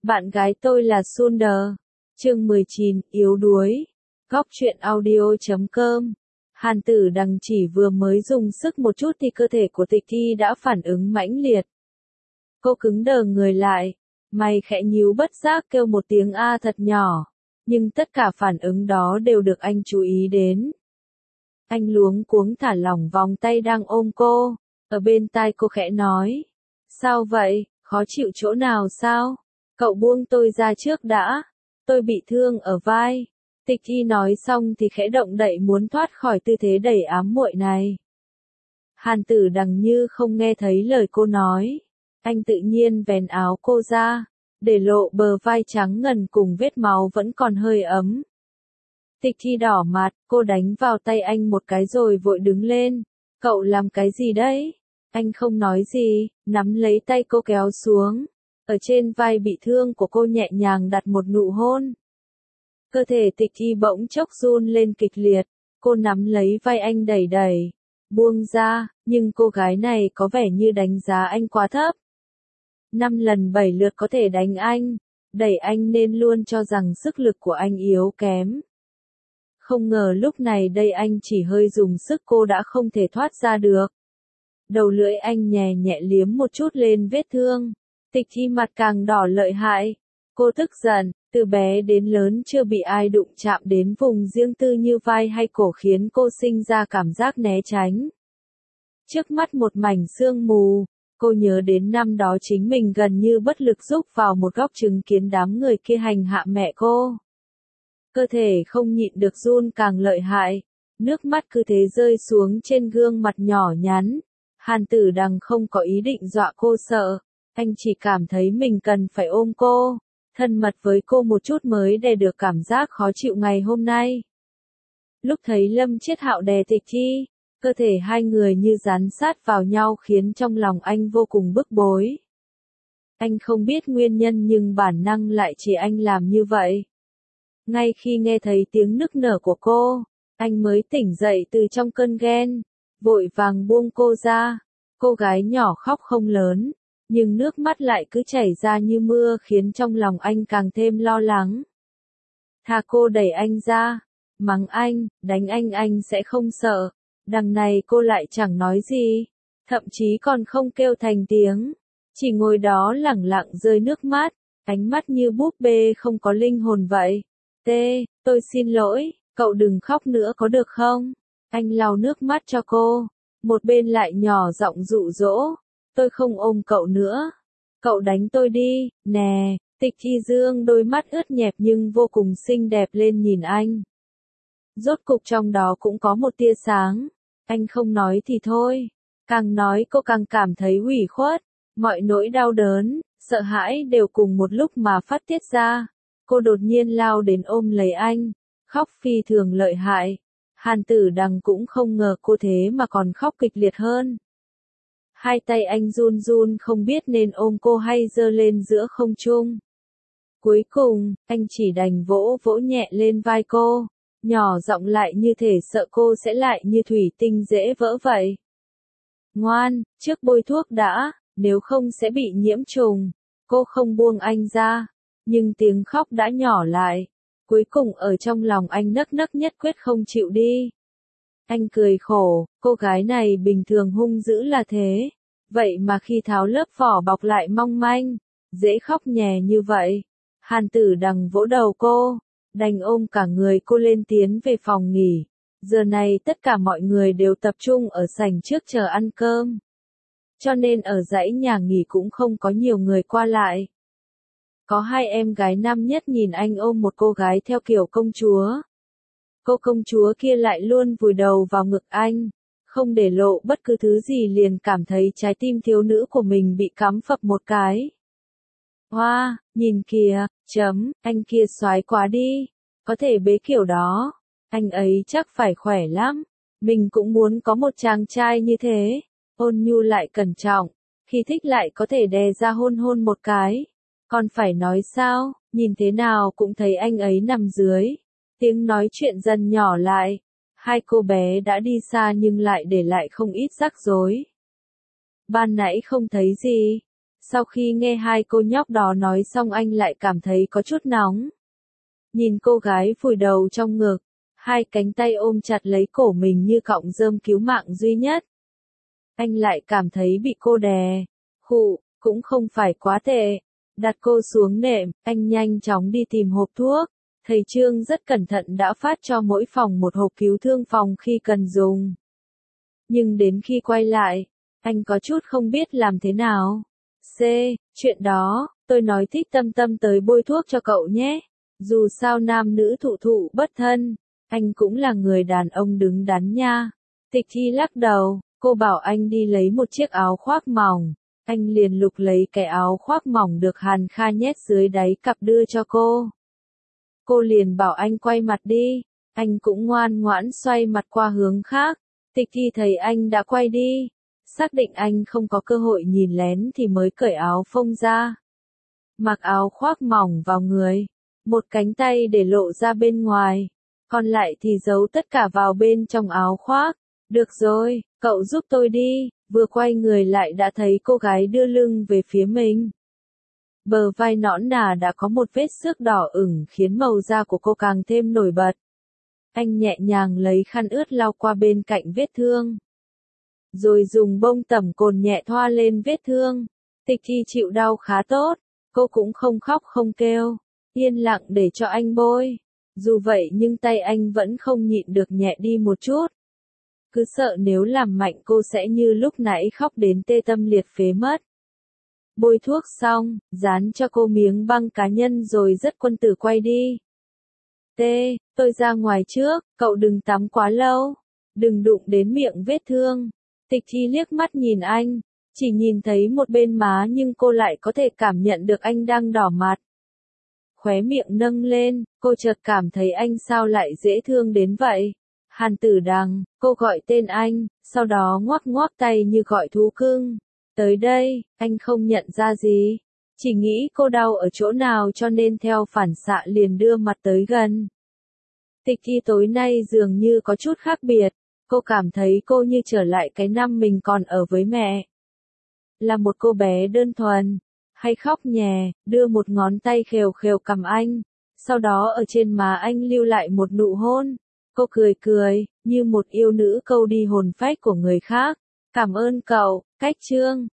Bạn gái tôi là Sunder. Chương 19, yếu đuối. Góc truyện audio.com. Hàn Tử Đằng chỉ vừa mới dùng sức một chút thì cơ thể của Tịch Thi đã phản ứng mãnh liệt. Cô cứng đờ người lại, mày khẽ nhíu bất giác kêu một tiếng a thật nhỏ, nhưng tất cả phản ứng đó đều được anh chú ý đến. Anh luống cuống thả lỏng vòng tay đang ôm cô, ở bên tai cô khẽ nói. Sao vậy, khó chịu chỗ nào sao? Cậu buông tôi ra trước đã, tôi bị thương ở vai. Tịch Thi nói xong thì khẽ động đậy muốn thoát khỏi tư thế đầy ám muội này. Hàn Tử Đằng như không nghe thấy lời cô nói. Anh tự nhiên vén áo cô ra, để lộ bờ vai trắng ngần cùng vết máu vẫn còn hơi ấm. Tịch Thi đỏ mặt, cô đánh vào tay anh một cái rồi vội đứng lên. Cậu làm cái gì đấy? Anh không nói gì, nắm lấy tay cô kéo xuống. Ở trên vai bị thương của cô nhẹ nhàng đặt một nụ hôn. Cơ thể Tịch Thi bỗng chốc run lên kịch liệt, cô nắm lấy vai anh đẩy đẩy, buông ra, nhưng cô gái này có vẻ như đánh giá anh quá thấp. 5 lần 7 lượt có thể đánh anh, đẩy anh nên luôn cho rằng sức lực của anh yếu kém. Không ngờ lúc này đây anh chỉ hơi dùng sức cô đã không thể thoát ra được. Đầu lưỡi anh nhẹ nhẹ liếm một chút lên vết thương. Tịch Thi mặt càng đỏ lợi hại. Cô tức giận, từ bé đến lớn chưa bị ai đụng chạm đến vùng riêng tư như vai hay cổ khiến cô sinh ra cảm giác né tránh. Trước mắt một mảnh sương mù, cô nhớ đến năm đó chính mình gần như bất lực rúc vào một góc chứng kiến đám người kia hành hạ mẹ cô. Cơ thể không nhịn được run càng lợi hại, nước mắt cứ thế rơi xuống trên gương mặt nhỏ nhắn. Hàn Tử Đằng không có ý định dọa cô sợ, anh chỉ cảm thấy mình cần phải ôm cô, thân mật với cô một chút mới đè được cảm giác khó chịu ngày hôm nay. Lúc thấy Lâm Chiết Hạo đè Tịch Thi, cơ thể hai người như dán sát vào nhau khiến trong lòng anh vô cùng bức bối. Anh không biết nguyên nhân nhưng bản năng lại chỉ anh làm như vậy. Ngay khi nghe thấy tiếng nức nở của cô, anh mới tỉnh dậy từ trong cơn ghen, vội vàng buông cô ra. Cô gái nhỏ khóc không lớn, nhưng nước mắt lại cứ chảy ra như mưa khiến trong lòng anh càng thêm lo lắng. Thà cô đẩy anh ra, mắng anh, đánh anh sẽ không sợ. Đằng này cô lại chẳng nói gì, thậm chí còn không kêu thành tiếng, chỉ ngồi đó lẳng lặng rơi nước mắt, ánh mắt như búp bê không có linh hồn vậy. Tôi xin lỗi, cậu đừng khóc nữa có được không? Anh lau nước mắt cho cô, một bên lại nhỏ giọng dụ dỗ, tôi không ôm cậu nữa. Cậu đánh tôi đi, nè. Tịch Thi dương đôi mắt ướt nhẹp nhưng vô cùng xinh đẹp lên nhìn anh. Rốt cục trong đó cũng có một tia sáng. Anh không nói thì thôi, càng nói cô càng cảm thấy ủy khuất, mọi nỗi đau đớn, sợ hãi đều cùng một lúc mà phát tiết ra. Cô đột nhiên lao đến ôm lấy anh, khóc phi thường lợi hại. Hàn Tử Đằng cũng không ngờ cô thế mà còn khóc kịch liệt hơn. Hai tay anh run run không biết nên ôm cô hay giơ lên giữa không trung. Cuối cùng, anh chỉ đành vỗ vỗ nhẹ lên vai cô, nhỏ giọng lại như thể sợ cô sẽ lại như thủy tinh dễ vỡ vậy. Ngoan, trước bôi thuốc đã, nếu không sẽ bị nhiễm trùng. Cô không buông anh ra, nhưng tiếng khóc đã nhỏ lại. Cuối cùng ở trong lòng anh nấc nấc nhất quyết không chịu đi. Anh cười khổ, cô gái này bình thường hung dữ là thế, vậy mà khi tháo lớp vỏ bọc lại mong manh, dễ khóc nhè như vậy. Hàn Tử Đằng vỗ đầu cô, đành ôm cả người cô lên tiến về phòng nghỉ. Giờ này tất cả mọi người đều tập trung ở sảnh trước chờ ăn cơm. Cho nên ở dãy nhà nghỉ cũng không có nhiều người qua lại. Có hai em gái năm nhất nhìn anh ôm một cô gái theo kiểu công chúa. Cô công chúa kia lại luôn vùi đầu vào ngực anh, không để lộ bất cứ thứ gì liền cảm thấy trái tim thiếu nữ của mình bị cắm phập một cái. Hoa, nhìn kìa, anh kia soái quá đi, có thể bế kiểu đó, anh ấy chắc phải khỏe lắm, mình cũng muốn có một chàng trai như thế, ôn nhu lại cẩn trọng, khi thích lại có thể đè ra hôn hôn một cái, còn phải nói sao, nhìn thế nào cũng thấy anh ấy nằm dưới. Tiếng nói chuyện dần nhỏ lại, hai cô bé đã đi xa nhưng lại để lại không ít rắc rối. Ban nãy không thấy gì, Sau khi nghe hai cô nhóc đó nói xong anh lại cảm thấy có chút nóng. Nhìn cô gái vùi đầu trong ngực, hai cánh tay ôm chặt lấy cổ mình như cọng rơm cứu mạng duy nhất. Anh lại cảm thấy bị cô đè. Khụ, cũng không phải quá tệ. Đặt cô xuống nệm, anh nhanh chóng đi tìm hộp thuốc. Thầy Trương rất cẩn thận đã phát cho mỗi phòng một hộp cứu thương phòng khi cần dùng. Nhưng đến khi quay lại, anh có chút không biết làm thế nào. Chuyện đó, tôi nói thích Tâm Tâm tới bôi thuốc cho cậu nhé. Dù sao nam nữ thụ thụ bất thân, anh cũng là người đàn ông đứng đắn nha. Tịch Thi lắc đầu, cô bảo anh đi lấy một chiếc áo khoác mỏng. Anh liền lục lấy cái áo khoác mỏng được Hàn Kha nhét dưới đáy cặp đưa cho cô. Cô liền bảo anh quay mặt đi. Anh cũng ngoan ngoãn xoay mặt qua hướng khác. Tịch Thi thấy anh đã quay đi. Xác định anh không có cơ hội nhìn lén thì mới cởi áo phông ra. Mặc áo khoác mỏng vào người. Một cánh tay để lộ ra bên ngoài. Còn lại thì giấu tất cả vào bên trong áo khoác. Được rồi, cậu giúp tôi đi. Vừa quay người lại đã thấy cô gái đưa lưng về phía mình. Bờ vai nõn nà đã có một vết xước đỏ ửng khiến màu da của cô càng thêm nổi bật. Anh nhẹ nhàng lấy khăn ướt lau qua bên cạnh vết thương. Rồi dùng bông tẩm cồn nhẹ thoa lên vết thương. Tịch Thi chịu đau khá tốt. Cô cũng không khóc không kêu. Yên lặng để cho anh bôi. Dù vậy nhưng tay anh vẫn không nhịn được nhẹ đi một chút. Cứ sợ nếu làm mạnh cô sẽ như lúc nãy khóc đến tê tâm liệt phế mất. Bôi thuốc xong, dán cho cô miếng băng cá nhân rồi dắt quân tử quay đi. Tôi ra ngoài trước, cậu đừng tắm quá lâu. Đừng đụng đến miệng vết thương. Tịch Thi liếc mắt nhìn anh, chỉ nhìn thấy một bên má nhưng cô lại có thể cảm nhận được anh đang đỏ mặt. Khóe miệng nâng lên, cô chợt cảm thấy anh sao lại dễ thương đến vậy. Hàn Tử Đằng, cô gọi tên anh, sau đó ngoắc ngoắc tay như gọi thú cưng. Tới đây, anh không nhận ra gì. Chỉ nghĩ cô đau ở chỗ nào cho nên theo phản xạ liền đưa mặt tới gần. Tịch Thi tối nay dường như có chút khác biệt. Cô cảm thấy cô như trở lại cái năm mình còn ở với mẹ. Là một cô bé đơn thuần. Hay khóc nhè, đưa một ngón tay khều khều cằm anh. Sau đó ở trên má anh lưu lại một nụ hôn. Cô cười cười, như một yêu nữ câu đi hồn phách của người khác. Cảm ơn cậu, Cách Trương.